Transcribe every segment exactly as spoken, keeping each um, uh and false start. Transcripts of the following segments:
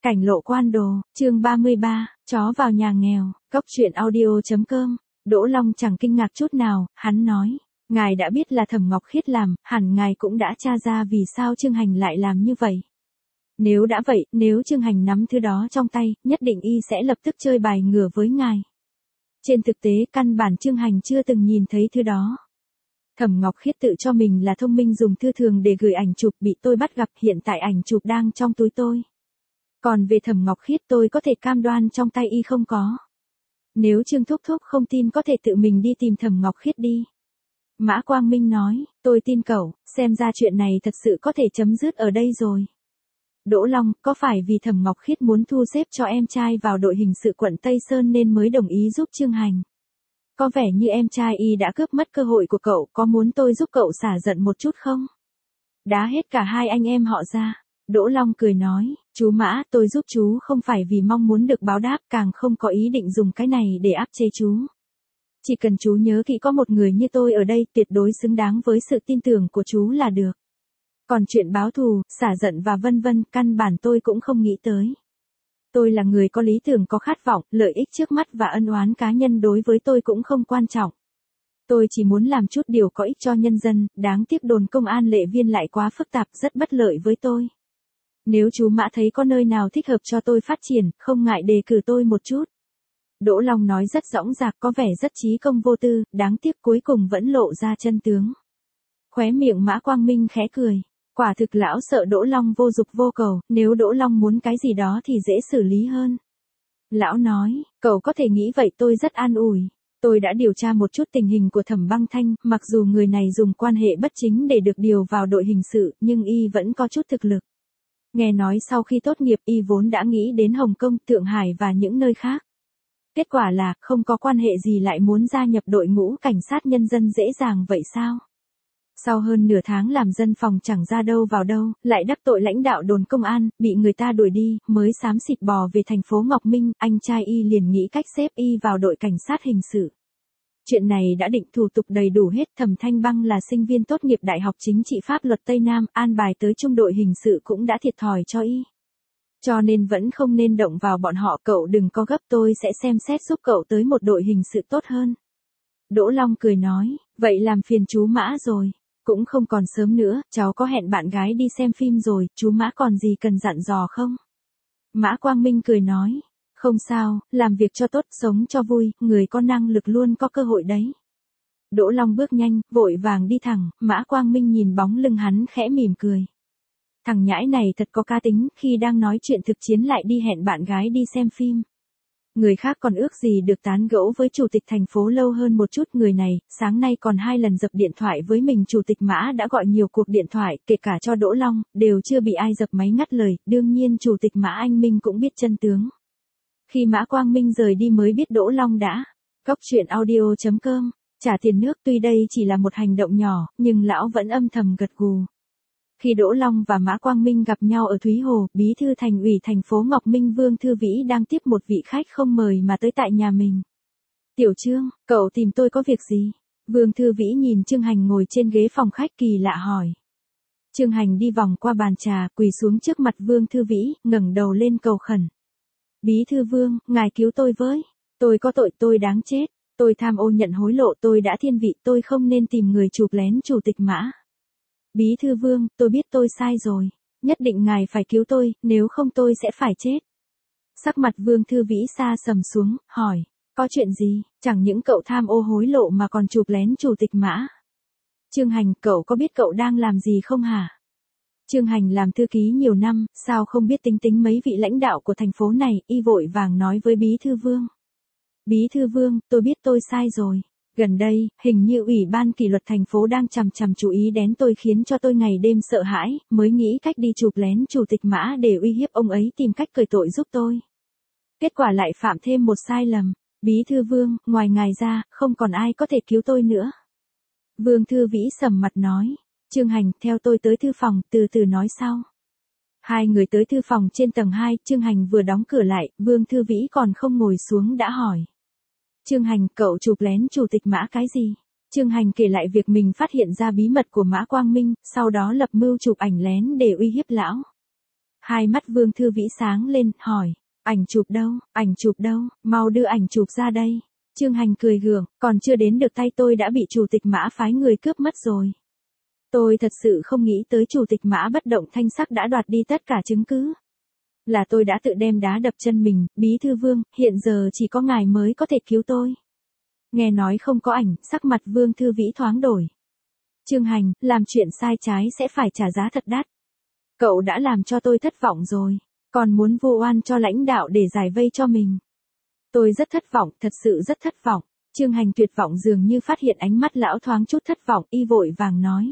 Cảnh lộ quan đồ, chương ba mươi ba, chó vào nhà nghèo, cốc truyện audio.com. Đỗ Long chẳng kinh ngạc chút nào, hắn nói, ngài đã biết là Thẩm Ngọc Khiết làm, hẳn ngài cũng đã tra ra vì sao Trương Hành lại làm như vậy. Nếu đã vậy, nếu Trương Hành nắm thứ đó trong tay, nhất định y sẽ lập tức chơi bài ngửa với ngài. Trên thực tế, căn bản Trương Hành chưa từng nhìn thấy thứ đó. Thẩm Ngọc Khiết tự cho mình là thông minh dùng thư thường để gửi ảnh chụp, bị tôi bắt gặp, hiện tại ảnh chụp đang trong túi tôi. Còn về Thẩm Ngọc Khiết tôi có thể cam đoan trong tay y không có. Nếu Trương Thúc Thúc không tin có thể tự mình đi tìm Thẩm Ngọc Khiết đi. Mã Quang Minh nói, tôi tin cậu, xem ra chuyện này thật sự có thể chấm dứt ở đây rồi. Đỗ Long, có phải vì Thẩm Ngọc Khiết muốn thu xếp cho em trai vào đội hình sự quận Tây Sơn nên mới đồng ý giúp Trương Hành? Có vẻ như em trai y đã cướp mất cơ hội của cậu, có muốn tôi giúp cậu xả giận một chút không? Đá hết cả hai anh em họ ra. Đỗ Long cười nói, chú Mã, tôi giúp chú không phải vì mong muốn được báo đáp, càng không có ý định dùng cái này để áp chế chú. Chỉ cần chú nhớ kỹ có một người như tôi ở đây tuyệt đối xứng đáng với sự tin tưởng của chú là được. Còn chuyện báo thù, xả giận và vân vân, căn bản tôi cũng không nghĩ tới. Tôi là người có lý tưởng, có khát vọng, lợi ích trước mắt và ân oán cá nhân đối với tôi cũng không quan trọng. Tôi chỉ muốn làm chút điều có ích cho nhân dân, đáng tiếc đồn công an Lệ Viên lại quá phức tạp, rất bất lợi với tôi. Nếu chú Mã thấy có nơi nào thích hợp cho tôi phát triển, không ngại đề cử tôi một chút. Đỗ Long nói rất dõng dạc, có vẻ rất trí công vô tư, đáng tiếc cuối cùng vẫn lộ ra chân tướng. Khóe miệng Mã Quang Minh khẽ cười. Quả thực lão sợ Đỗ Long vô dục vô cầu, nếu Đỗ Long muốn cái gì đó thì dễ xử lý hơn. Lão nói, cậu có thể nghĩ vậy, tôi rất an ủi. Tôi đã điều tra một chút tình hình của Thẩm Băng Thanh, mặc dù người này dùng quan hệ bất chính để được điều vào đội hình sự, nhưng y vẫn có chút thực lực. Nghe nói sau khi tốt nghiệp y vốn đã nghĩ đến Hồng Kông, Thượng Hải và những nơi khác. Kết quả là, không có quan hệ gì lại muốn gia nhập đội ngũ cảnh sát nhân dân dễ dàng vậy sao? Sau hơn nửa tháng làm dân phòng chẳng ra đâu vào đâu, lại đắc tội lãnh đạo đồn công an, bị người ta đuổi đi, mới xám xịt bò về thành phố Ngọc Minh, anh trai y liền nghĩ cách xếp y vào đội cảnh sát hình sự. Chuyện này đã định thủ tục đầy đủ hết, Thẩm Thanh Băng là sinh viên tốt nghiệp Đại học Chính trị Pháp luật Tây Nam, an bài tới trung đội hình sự cũng đã thiệt thòi cho y. Cho nên vẫn không nên động vào bọn họ, cậu đừng có gấp, tôi sẽ xem xét giúp cậu tới một đội hình sự tốt hơn. Đỗ Long cười nói, vậy làm phiền chú Mã rồi. Cũng không còn sớm nữa, cháu có hẹn bạn gái đi xem phim rồi, chú Mã còn gì cần dặn dò không? Mã Quang Minh cười nói, không sao, làm việc cho tốt, sống cho vui, người có năng lực luôn có cơ hội đấy. Đỗ Long bước nhanh, vội vàng đi thẳng, Mã Quang Minh nhìn bóng lưng hắn khẽ mỉm cười. Thằng nhãi này thật có cá tính, khi đang nói chuyện thực chiến lại đi hẹn bạn gái đi xem phim. Người khác còn ước gì được tán gẫu với chủ tịch thành phố lâu hơn một chút, người này, sáng nay còn hai lần dập điện thoại với mình. Chủ tịch Mã đã gọi nhiều cuộc điện thoại, kể cả cho Đỗ Long, đều chưa bị ai dập máy ngắt lời, đương nhiên chủ tịch Mã anh Minh cũng biết chân tướng. Khi Mã Quang Minh rời đi mới biết Đỗ Long đã, cốc truyện audio.com, trả tiền nước, tuy đây chỉ là một hành động nhỏ, nhưng lão vẫn âm thầm gật gù. Khi Đỗ Long và Mã Quang Minh gặp nhau ở Thúy Hồ, bí thư thành ủy thành phố Ngọc Minh Vương Thư Vĩ đang tiếp một vị khách không mời mà tới tại nhà mình. Tiểu Trương, cậu tìm tôi có việc gì? Vương Thư Vĩ nhìn Trương Hành ngồi trên ghế phòng khách kỳ lạ hỏi. Trương Hành đi vòng qua bàn trà, quỳ xuống trước mặt Vương Thư Vĩ, ngẩng đầu lên cầu khẩn. Bí thư Vương, ngài cứu tôi với. Tôi có tội, tôi đáng chết. Tôi tham ô nhận hối lộ, tôi đã thiên vị, tôi không nên tìm người chụp lén chủ tịch Mã. Bí thư Vương, tôi biết tôi sai rồi. Nhất định ngài phải cứu tôi, nếu không tôi sẽ phải chết. Sắc mặt Vương Thư Vĩ sa sầm xuống, hỏi. Có chuyện gì, chẳng những cậu tham ô hối lộ mà còn chụp lén chủ tịch Mã. Trương Hành, cậu có biết cậu đang làm gì không hả? Trương Hành làm thư ký nhiều năm, sao không biết tính tính mấy vị lãnh đạo của thành phố này, y vội vàng nói với Bí thư Vương. Bí thư Vương, tôi biết tôi sai rồi. Gần đây, hình như Ủy ban kỷ luật thành phố đang chằm chằm chú ý đến tôi, khiến cho tôi ngày đêm sợ hãi, mới nghĩ cách đi chụp lén chủ tịch Mã để uy hiếp ông ấy tìm cách cởi tội giúp tôi. Kết quả lại phạm thêm một sai lầm. Bí thư Vương, ngoài ngài ra, không còn ai có thể cứu tôi nữa. Vương Thư Vĩ sầm mặt nói. Trương Hành, theo tôi tới thư phòng, từ từ nói sau. Hai người tới thư phòng trên tầng hai, Trương Hành vừa đóng cửa lại, Vương Thư Vĩ còn không ngồi xuống đã hỏi. Trương Hành, cậu chụp lén chủ tịch Mã cái gì? Trương Hành kể lại việc mình phát hiện ra bí mật của Mã Quang Minh, sau đó lập mưu chụp ảnh lén để uy hiếp lão. Hai mắt Vương Thư Vĩ sáng lên, hỏi, ảnh chụp đâu, ảnh chụp đâu, mau đưa ảnh chụp ra đây. Trương Hành cười gượng, còn chưa đến được tay tôi đã bị chủ tịch Mã phái người cướp mất rồi. Tôi thật sự không nghĩ tới chủ tịch Mã bất động thanh sắc đã đoạt đi tất cả chứng cứ. Là tôi đã tự đem đá đập chân mình, Bí thư Vương, hiện giờ chỉ có ngài mới có thể cứu tôi. Nghe nói không có ảnh, sắc mặt Vương Thư Vĩ thoáng đổi. Trương Hành, làm chuyện sai trái sẽ phải trả giá thật đắt. Cậu đã làm cho tôi thất vọng rồi, còn muốn vu oan cho lãnh đạo để giải vây cho mình. Tôi rất thất vọng, thật sự rất thất vọng. Trương Hành tuyệt vọng dường như phát hiện ánh mắt lão thoáng chút thất vọng, y vội vàng nói.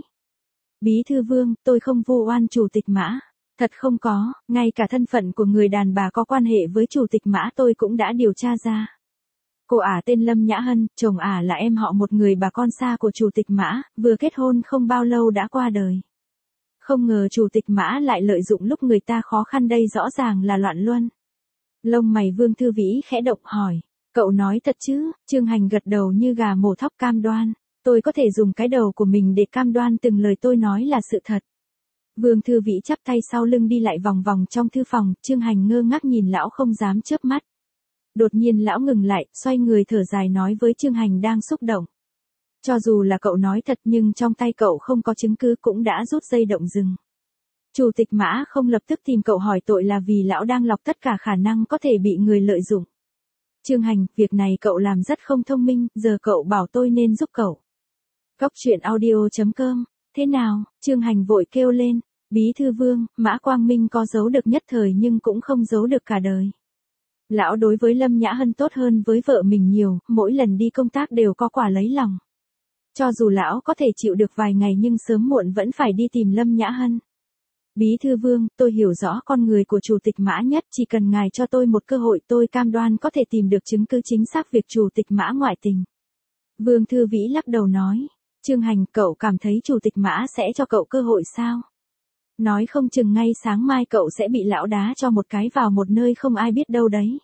Bí thư Vương, tôi không vu oan chủ tịch Mã. Thật không có, ngay cả thân phận của người đàn bà có quan hệ với chủ tịch Mã tôi cũng đã điều tra ra. Cô ả tên Lâm Nhã Hân, chồng ả là em họ một người bà con xa của chủ tịch Mã, vừa kết hôn không bao lâu đã qua đời. Không ngờ chủ tịch Mã lại lợi dụng lúc người ta khó khăn, đây rõ ràng là loạn luân. Lông mày Vương Thư Vĩ khẽ động hỏi, cậu nói thật chứ? Trương Hành gật đầu như gà mổ thóc cam đoan, tôi có thể dùng cái đầu của mình để cam đoan từng lời tôi nói là sự thật. Vương Thư Vĩ chắp tay sau lưng đi lại vòng vòng trong thư phòng, Trương Hành ngơ ngác nhìn lão không dám chớp mắt. Đột nhiên lão ngừng lại, xoay người thở dài nói với Trương Hành đang xúc động. Cho dù là cậu nói thật nhưng trong tay cậu không có chứng cứ cũng đã rút dây động rừng. Chủ tịch Mã không lập tức tìm cậu hỏi tội là vì lão đang lọc tất cả khả năng có thể bị người lợi dụng. Trương Hành, việc này cậu làm rất không thông minh, giờ cậu bảo tôi nên giúp cậu. Cốc truyện audio chấm com, thế nào? Trương Hành vội kêu lên, Bí thư Vương, Mã Quang Minh có giấu được nhất thời nhưng cũng không giấu được cả đời. Lão đối với Lâm Nhã Hân tốt hơn với vợ mình nhiều, mỗi lần đi công tác đều có quả lấy lòng. Cho dù lão có thể chịu được vài ngày nhưng sớm muộn vẫn phải đi tìm Lâm Nhã Hân. Bí thư Vương, tôi hiểu rõ con người của chủ tịch Mã nhất, chỉ cần ngài cho tôi một cơ hội tôi cam đoan có thể tìm được chứng cứ chính xác việc chủ tịch Mã ngoại tình. Vương Thư Vĩ lắc đầu nói, Trương Hành, cậu cảm thấy chủ tịch Mã sẽ cho cậu cơ hội sao? Nói không chừng ngay sáng mai cậu sẽ bị lão đá cho một cái vào một nơi không ai biết đâu đấy.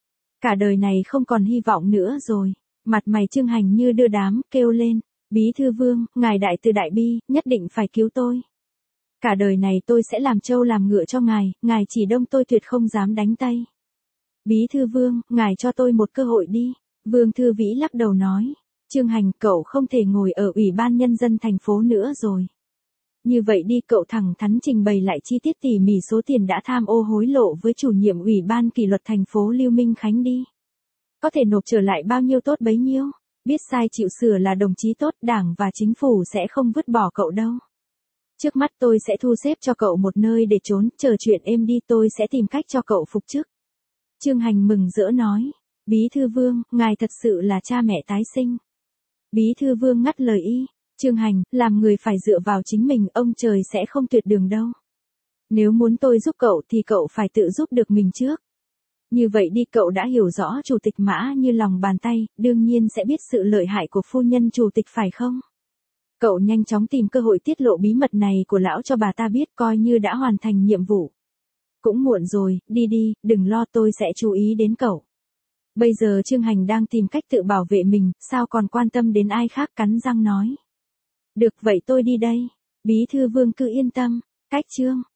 Cả đời này không còn hy vọng nữa rồi. Mặt mày Trương Hành như đưa đám, kêu lên, Bí thư Vương, ngài đại từ đại bi, nhất định phải cứu tôi. Cả đời này tôi sẽ làm trâu làm ngựa cho ngài, ngài chỉ đông tôi tuyệt không dám đánh tay. Bí thư Vương, ngài cho tôi một cơ hội đi. Vương Thư Vĩ lắc đầu nói, Trương Hành, cậu không thể ngồi ở Ủy ban Nhân dân thành phố nữa rồi. Như vậy đi, cậu thẳng thắn trình bày lại chi tiết tỉ mỉ số tiền đã tham ô hối lộ với chủ nhiệm Ủy ban kỷ luật thành phố Lưu Minh Khánh đi. Có thể nộp trở lại bao nhiêu tốt bấy nhiêu. Biết sai chịu sửa là đồng chí tốt, Đảng và chính phủ sẽ không vứt bỏ cậu đâu. Trước mắt tôi sẽ thu xếp cho cậu một nơi để trốn, chờ chuyện êm đi tôi sẽ tìm cách cho cậu phục chức. Trương Hành mừng rỡ nói, Bí thư Vương, ngài thật sự là cha mẹ tái sinh. Bí thư Vương ngắt lời y, Trương Hành, làm người phải dựa vào chính mình, ông trời sẽ không tuyệt đường đâu. Nếu muốn tôi giúp cậu thì cậu phải tự giúp được mình trước. Như vậy đi, cậu đã hiểu rõ chủ tịch Mã như lòng bàn tay, đương nhiên sẽ biết sự lợi hại của phu nhân chủ tịch phải không? Cậu nhanh chóng tìm cơ hội tiết lộ bí mật này của lão cho bà ta biết, coi như đã hoàn thành nhiệm vụ. Cũng muộn rồi, đi đi, đừng lo, tôi sẽ chú ý đến cậu. Bây giờ Trương Hành đang tìm cách tự bảo vệ mình, sao còn quan tâm đến ai khác, cắn răng nói. Được vậy tôi đi đây. Bí thư Vương cứ yên tâm. Cách chương